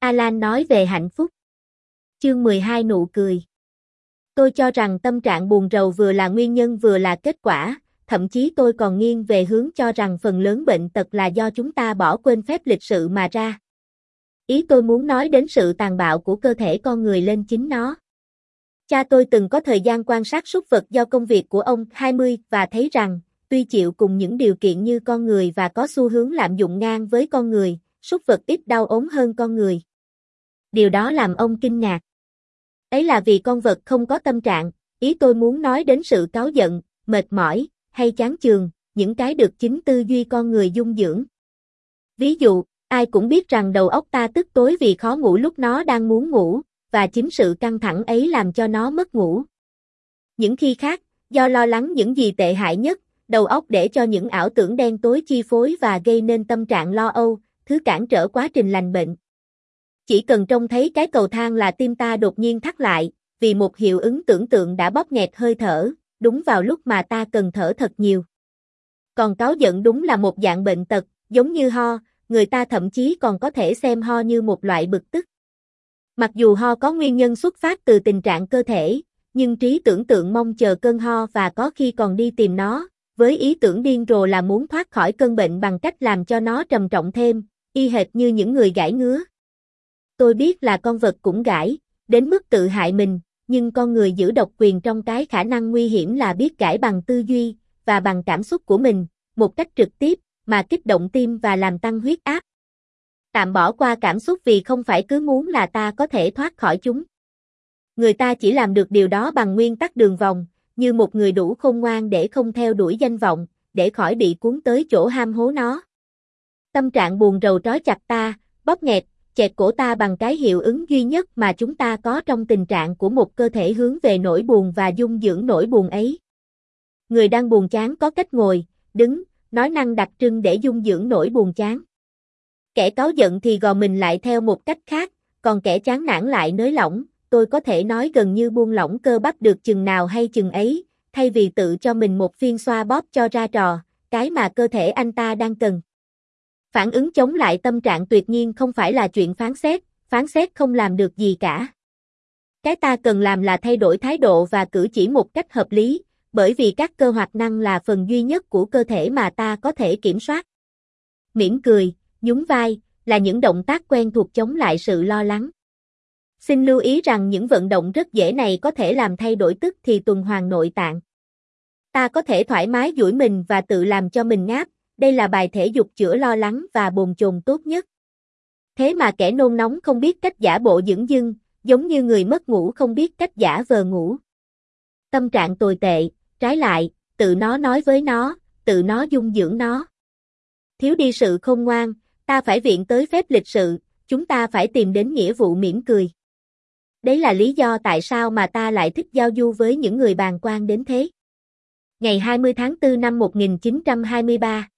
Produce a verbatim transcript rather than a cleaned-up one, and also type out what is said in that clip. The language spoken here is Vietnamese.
Alan nói về hạnh phúc. Chương mười hai nụ cười. Tôi cho rằng tâm trạng buồn rầu vừa là nguyên nhân vừa là kết quả, thậm chí tôi còn nghiêng về hướng cho rằng phần lớn bệnh tật là do chúng ta bỏ quên phép lịch sự mà ra. Ý tôi muốn nói đến sự tàn bạo của cơ thể con người lên chính nó. Cha tôi từng có thời gian quan sát súc vật do công việc của ông hai mươi và thấy rằng, tuy chịu cùng những điều kiện như con người và có xu hướng lạm dụng ngang với con người, súc vật ít đau ốm hơn con người. Điều đó làm ông kinh ngạc. Ấy là vì con vật không có tâm trạng, ý tôi muốn nói đến sự cáu giận, mệt mỏi, hay chán chường, những cái được chính tư duy con người dung dưỡng. Ví dụ, ai cũng biết rằng đầu óc ta tức tối vì khó ngủ lúc nó đang muốn ngủ, và chính sự căng thẳng ấy làm cho nó mất ngủ. Những khi khác, do lo lắng những gì tệ hại nhất, đầu óc để cho những ảo tưởng đen tối chi phối và gây nên tâm trạng lo âu, thứ cản trở quá trình lành bệnh. Chỉ cần trông thấy cái cầu thang là tim ta đột nhiên thắt lại, vì một hiệu ứng tưởng tượng đã bóp nghẹt hơi thở, đúng vào lúc mà ta cần thở thật nhiều. Còn cáu giận đúng là một dạng bệnh tật, giống như ho, người ta thậm chí còn có thể xem ho như một loại bực tức. Mặc dù ho có nguyên nhân xuất phát từ tình trạng cơ thể, nhưng trí tưởng tượng mong chờ cơn ho và có khi còn đi tìm nó, với ý tưởng điên rồ là muốn thoát khỏi cơn bệnh bằng cách làm cho nó trầm trọng thêm, y hệt như những người gãi ngứa. Tôi biết là con vật cũng gãi, đến mức tự hại mình, nhưng con người giữ độc quyền trong cái khả năng nguy hiểm là biết gãi bằng tư duy, và bằng cảm xúc của mình, một cách trực tiếp, mà kích động tim và làm tăng huyết áp. Tạm bỏ qua cảm xúc vì không phải cứ muốn là ta có thể thoát khỏi chúng. Người ta chỉ làm được điều đó bằng nguyên tắc đường vòng, như một người đủ khôn ngoan để không theo đuổi danh vọng, để khỏi bị cuốn tới chỗ ham hố nó. Tâm trạng buồn rầu trói chặt ta, bóp nghẹt, chẹt cổ ta bằng cái hiệu ứng duy nhất mà chúng ta có trong tình trạng của một cơ thể hướng về nỗi buồn và dung dưỡng nỗi buồn ấy. Người đang buồn chán có cách ngồi, đứng, nói năng đặc trưng để dung dưỡng nỗi buồn chán. Kẻ cáu giận thì gò mình lại theo một cách khác, còn kẻ chán nản lại nới lỏng, tôi có thể nói gần như buông lỏng cơ bắp được chừng nào hay chừng ấy, thay vì tự cho mình một phiên xoa bóp cho ra trò, cái mà cơ thể anh ta đang cần. Phản ứng chống lại tâm trạng tuyệt nhiên không phải là chuyện phán xét, phán xét không làm được gì cả. Cái ta cần làm là thay đổi thái độ và cử chỉ một cách hợp lý, bởi vì các cơ hoạt năng là phần duy nhất của cơ thể mà ta có thể kiểm soát. Mỉm cười, nhún vai, là những động tác quen thuộc chống lại sự lo lắng. Xin lưu ý rằng những vận động rất dễ này có thể làm thay đổi tức thì tuần hoàn nội tạng. Ta có thể thoải mái duỗi mình và tự làm cho mình ngáp, đây là bài thể dục chữa lo lắng và bồn chồn tốt nhất. Thế mà kẻ nôn nóng không biết cách giả bộ dửng dưng, giống như người mất ngủ không biết cách giả vờ ngủ. Tâm trạng tồi tệ, trái lại, tự nó nói với nó, tự nó dung dưỡng nó. Thiếu đi sự khôn ngoan, ta phải viện tới phép lịch sự, chúng ta phải tìm đến nghĩa vụ mỉm cười. Đấy là lý do tại sao mà ta lại thích giao du với những người bàng quan đến thế. Ngày hai mươi tháng tư năm một nghìn chín trăm hai mươi ba